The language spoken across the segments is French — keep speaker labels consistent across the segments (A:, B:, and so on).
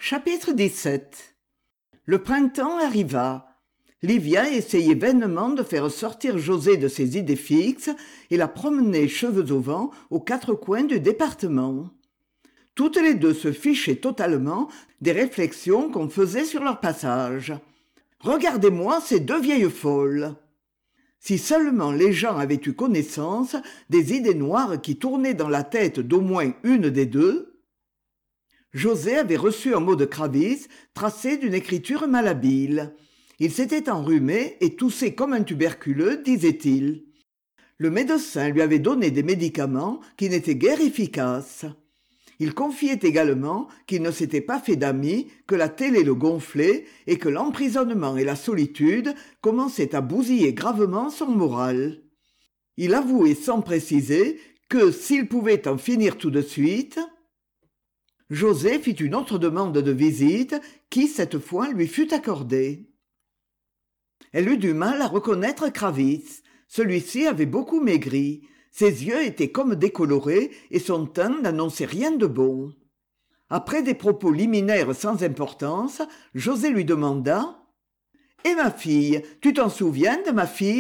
A: Chapitre 17. Le printemps arriva. Livia essayait vainement de faire sortir José de ses idées fixes et la promenait cheveux au vent aux quatre coins du département. Toutes les deux se fichaient totalement des réflexions qu'on faisait sur leur passage. « Regardez-moi ces deux vieilles folles !» Si seulement les gens avaient eu connaissance des idées noires qui tournaient dans la tête d'au moins une des deux. José avait reçu un mot de Kravis tracé d'une écriture malhabile. Il s'était enrhumé et toussait comme un tuberculeux, disait-il. Le médecin lui avait donné des médicaments qui n'étaient guère efficaces. Il confiait également qu'il ne s'était pas fait d'amis, que la télé le gonflait et que l'emprisonnement et la solitude commençaient à bousiller gravement son moral. Il avouait sans préciser que, s'il pouvait en finir tout de suite... José fit une autre demande de visite qui, cette fois, lui fut accordée. Elle eut du mal à reconnaître Kravis. Celui-ci avait beaucoup maigri. Ses yeux étaient comme décolorés et son teint n'annonçait rien de bon. Après des propos liminaires sans importance, José lui demanda « Et ma fille, tu t'en souviens de ma fille ?»«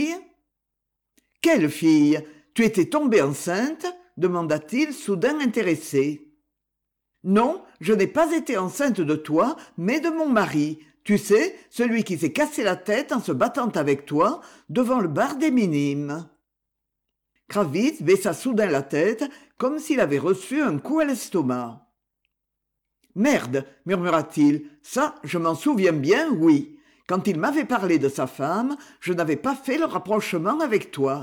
A: Quelle fille ? Tu étais tombée enceinte ?» demanda-t-il, soudain intéressé. « Non, je n'ai pas été enceinte de toi, mais de mon mari. Tu sais, celui qui s'est cassé la tête en se battant avec toi devant le bar des Minimes. » Kravis baissa soudain la tête, comme s'il avait reçu un coup à l'estomac. « Merde, murmura-t-il, ça, je m'en souviens bien, oui. Quand il m'avait parlé de sa femme, je n'avais pas fait le rapprochement avec toi. »«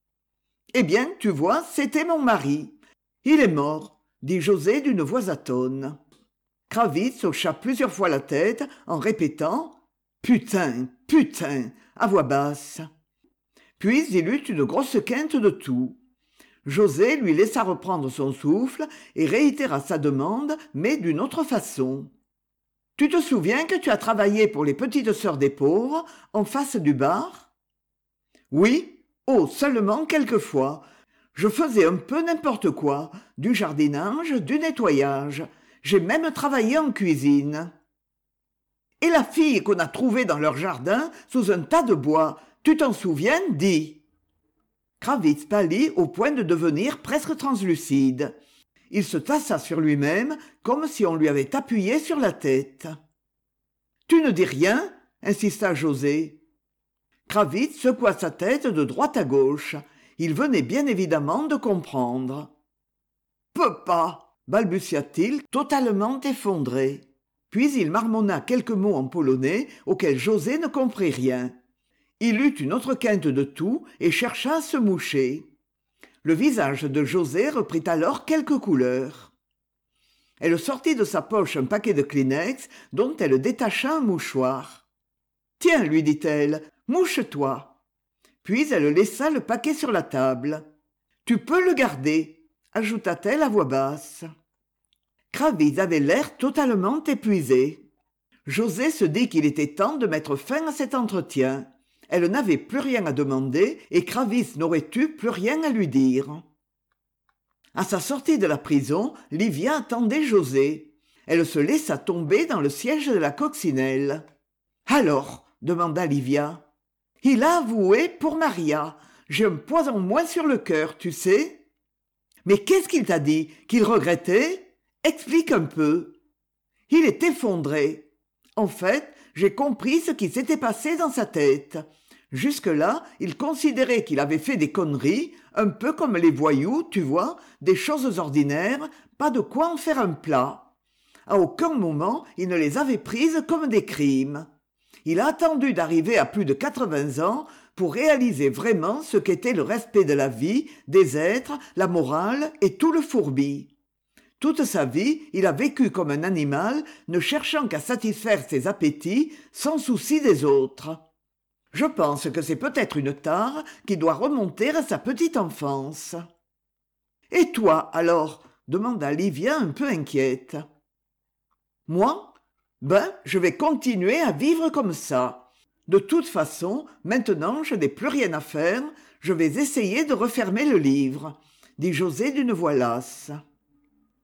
A: Eh bien, tu vois, c'était mon mari. Il est mort, » dit José d'une voix atone. Kravis hocha plusieurs fois la tête en répétant « Putain, putain !» à voix basse. Puis il eut une grosse quinte de tout. José lui laissa reprendre son souffle et réitéra sa demande, mais d'une autre façon. « Tu te souviens que tu as travaillé pour les petites sœurs des pauvres, en face du bar ?»« Oui, oh, seulement quelquefois. Je faisais un peu n'importe quoi, du jardinage, du nettoyage. J'ai même travaillé en cuisine. »« Et la fille qu'on a trouvée dans leur jardin, sous un tas de bois, tu t'en souviens, dis ?» Kravis pâlit au point de devenir presque translucide. Il se tassa sur lui-même comme si on lui avait appuyé sur la tête. « Tu ne dis rien ?» insista José. Kravis secoua sa tête de droite à gauche. Il venait bien évidemment de comprendre. « Peux pas !» balbutia-t-il, totalement effondré. Puis il marmonna quelques mots en polonais auxquels José ne comprit rien. Il eut une autre quinte de tout et chercha à se moucher. Le visage de José reprit alors quelques couleurs. Elle sortit de sa poche un paquet de Kleenex dont elle détacha un mouchoir. « Tiens, lui dit-elle, mouche-toi. » Puis elle laissa le paquet sur la table. « Tu peux le garder, » ajouta-t-elle à voix basse. Kravis avait l'air totalement épuisé. José se dit qu'il était temps de mettre fin à cet entretien. Elle n'avait plus rien à demander et Kravis n'aurait eu plus rien à lui dire. À sa sortie de la prison, Livia attendait José. Elle se laissa tomber dans le siège de la coccinelle. « Alors ?» demanda Livia. « Il a avoué pour Maria. J'ai un poison moins sur le cœur, tu sais. »« Mais qu'est-ce qu'il t'a dit ? Qu'il regrettait ? Explique un peu. » »« Il est effondré. En fait, j'ai compris ce qui s'était passé dans sa tête. Jusque-là, il considérait qu'il avait fait des conneries, un peu comme les voyous, tu vois, des choses ordinaires, pas de quoi en faire un plat. À aucun moment, il ne les avait prises comme des crimes. Il a attendu d'arriver à plus de 80 ans pour réaliser vraiment ce qu'était le respect de la vie, des êtres, la morale et tout le fourbi. Toute sa vie, il a vécu comme un animal, ne cherchant qu'à satisfaire ses appétits, sans souci des autres. Je pense que c'est peut-être une tare qui doit remonter à sa petite enfance. « Et toi, alors ?» demanda Livia un peu inquiète. « Moi ? Ben, je vais continuer à vivre comme ça. De toute façon, maintenant, je n'ai plus rien à faire, je vais essayer de refermer le livre, » dit José d'une voix lasse.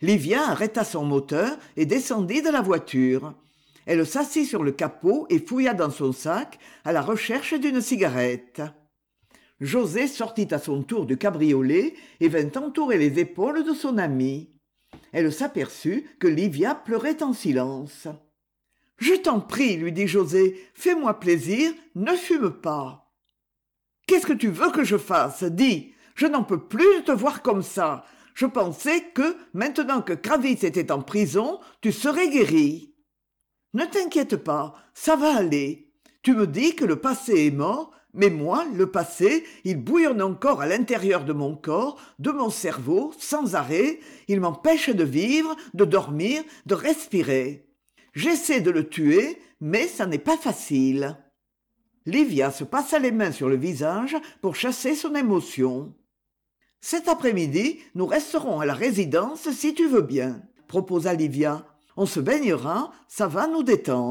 A: Livia arrêta son moteur et descendit de la voiture. Elle s'assit sur le capot et fouilla dans son sac à la recherche d'une cigarette. José sortit à son tour du cabriolet et vint entourer les épaules de son amie. Elle s'aperçut que Livia pleurait en silence. « Je t'en prie, lui dit José, fais-moi plaisir, ne fume pas. »« Qu'est-ce que tu veux que je fasse ? Dis, je n'en peux plus de te voir comme ça. Je pensais que, maintenant que Kravitz était en prison, tu serais guéri. »« Ne t'inquiète pas, ça va aller. Tu me dis que le passé est mort, mais moi, le passé, il bouillonne encore à l'intérieur de mon corps, de mon cerveau, sans arrêt. Il m'empêche de vivre, de dormir, de respirer. J'essaie de le tuer, mais ça n'est pas facile. » Livia se passa les mains sur le visage pour chasser son émotion. « Cet après-midi, nous resterons à la résidence si tu veux bien, » proposa Livia. « On se baignera, ça va nous détendre. »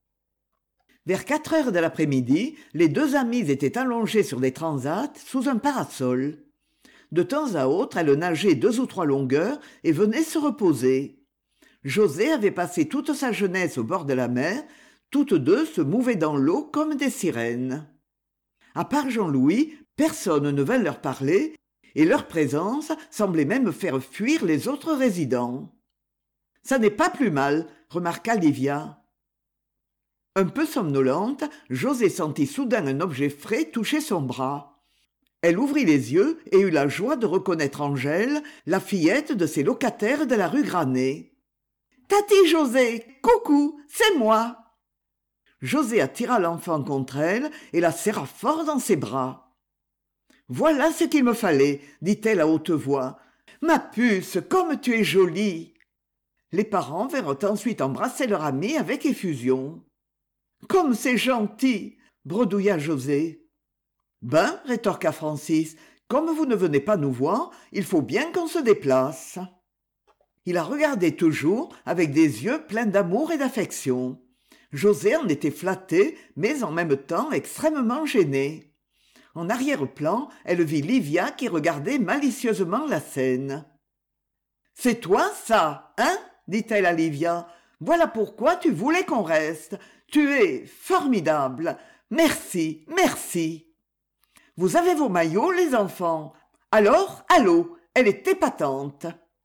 A: Vers 4 heures de l'après-midi, les deux amies étaient allongées sur des transats sous un parasol. De temps à autre, elles nageaient 2 ou 3 longueurs et venaient se reposer. José avait passé toute sa jeunesse au bord de la mer, toutes deux se mouvaient dans l'eau comme des sirènes. À part Jean-Louis, personne ne vint leur parler, et leur présence semblait même faire fuir les autres résidents. « Ça n'est pas plus mal, » remarqua Livia. Un peu somnolente, José sentit soudain un objet frais toucher son bras. Elle ouvrit les yeux et eut la joie de reconnaître Angèle, la fillette de ses locataires de la rue Granet. « Tati José, coucou, c'est moi !» José attira l'enfant contre elle et la serra fort dans ses bras. « Voilà ce qu'il me fallait, » dit-elle à haute voix. « Ma puce, comme tu es jolie !» Les parents vinrent ensuite embrasser leur amie avec effusion. « Comme c'est gentil !» bredouilla José. « Ben, rétorqua Francis, comme vous ne venez pas nous voir, il faut bien qu'on se déplace. » Il la regardait toujours avec des yeux pleins d'amour et d'affection. José en était flatté, mais en même temps extrêmement gêné. En arrière-plan, elle vit Livia qui regardait malicieusement la scène. « C'est toi, ça, hein ?» dit-elle à Livia. « Voilà pourquoi tu voulais qu'on reste. Tu es formidable. Merci, merci. Vous avez vos maillots, les enfants. Alors, allô, elle est épatante. »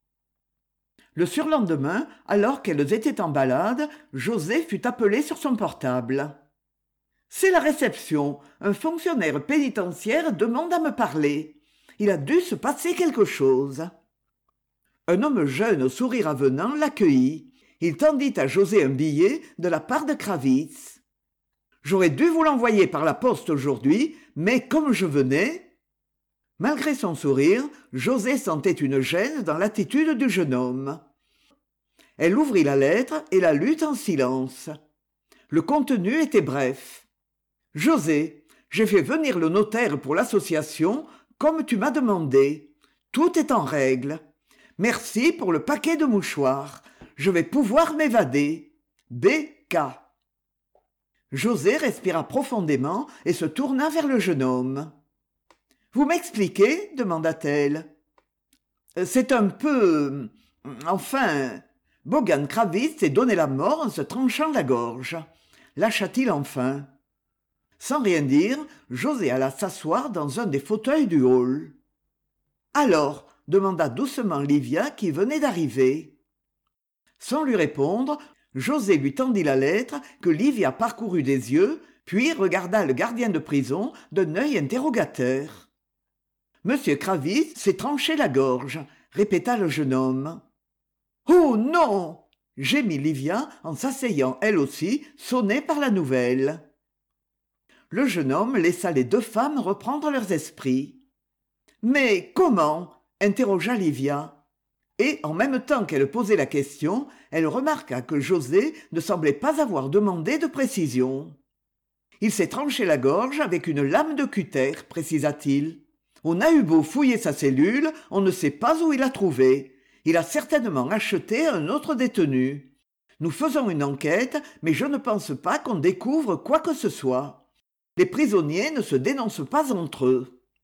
A: Le surlendemain, alors qu'elles étaient en balade, José fut appelé sur son portable. « C'est la réception. Un fonctionnaire pénitentiaire demande à me parler. Il a dû se passer quelque chose. » Un homme jeune au sourire avenant l'accueillit. Il tendit à José un billet de la part de Kravitz. « J'aurais dû vous l'envoyer par la poste aujourd'hui, mais comme je venais... » Malgré son sourire, José sentait une gêne dans l'attitude du jeune homme. Elle ouvrit la lettre et la lut en silence. Le contenu était bref. « José, j'ai fait venir le notaire pour l'association, comme tu m'as demandé. Tout est en règle. Merci pour le paquet de mouchoirs. Je vais pouvoir m'évader. B.K. » José respira profondément et se tourna vers le jeune homme. « Vous m'expliquez ?» demanda-t-elle. « C'est un peu... Enfin... Bogdan Kravitz s'est donné la mort en se tranchant la gorge. » Lâcha-t-il enfin. Sans rien dire, José alla s'asseoir dans un des fauteuils du hall. « Alors ?» demanda doucement Livia qui venait d'arriver. Sans lui répondre, José lui tendit la lettre que Livia parcourut des yeux, puis regarda le gardien de prison d'un œil interrogateur. « Monsieur Kravitz s'est tranché la gorge, » répéta le jeune homme. « Oh non !» gémit Livia en s'asseyant elle aussi, sonnée par la nouvelle. Le jeune homme laissa les deux femmes reprendre leurs esprits. « Mais comment ?» interrogea Livia. Et, en même temps qu'elle posait la question, elle remarqua que José ne semblait pas avoir demandé de précision. « Il s'est tranché la gorge avec une lame de cutter, précisa-t-il. On a eu beau fouiller sa cellule, on ne sait pas où il l'a trouvée. Il a certainement acheté un autre détenu. Nous faisons une enquête, mais je ne pense pas qu'on découvre quoi que ce soit. Les prisonniers ne se dénoncent pas entre eux. »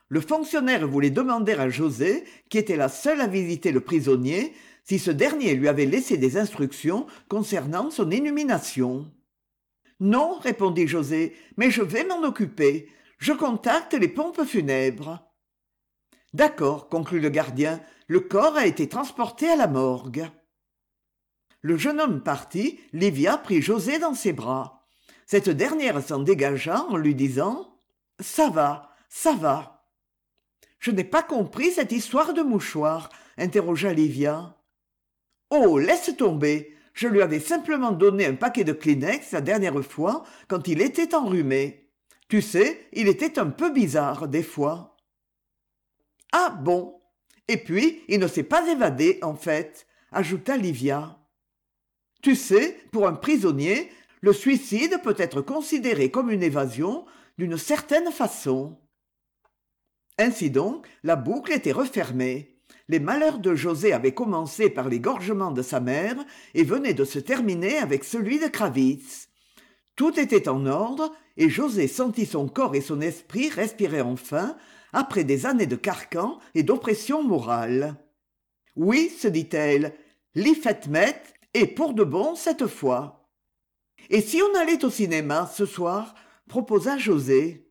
A: Le fonctionnaire voulait demander à José, qui était la seule à visiter le prisonnier, si ce dernier lui avait laissé des instructions concernant son illumination. Non, répondit José, mais je vais m'en occuper. Je contacte les pompes funèbres. D'accord, conclut le gardien, le corps a été transporté à la morgue. Le jeune homme parti, Livia prit José dans ses bras. Cette dernière s'en dégagea en lui disant « Ça va, ça va ». « Je n'ai pas compris cette histoire de mouchoir, interrogea Livia. « Oh, laisse tomber. Je lui avais simplement donné un paquet de Kleenex la dernière fois quand il était enrhumé. Tu sais, il était un peu bizarre des fois. » « Ah bon. Et puis, il ne s'est pas évadé, en fait, » ajouta Livia. « Tu sais, pour un prisonnier, le suicide peut être considéré comme une évasion d'une certaine façon. » Ainsi donc, la boucle était refermée. Les malheurs de José avaient commencé par l'égorgement de sa mère et venaient de se terminer avec celui de Kravitz. Tout était en ordre et José sentit son corps et son esprit respirer enfin après des années de carcan et d'oppression morale. Oui, se dit-elle, l'Ifetmet est pour de bon cette fois. Et si on allait au cinéma ce soir, proposa José.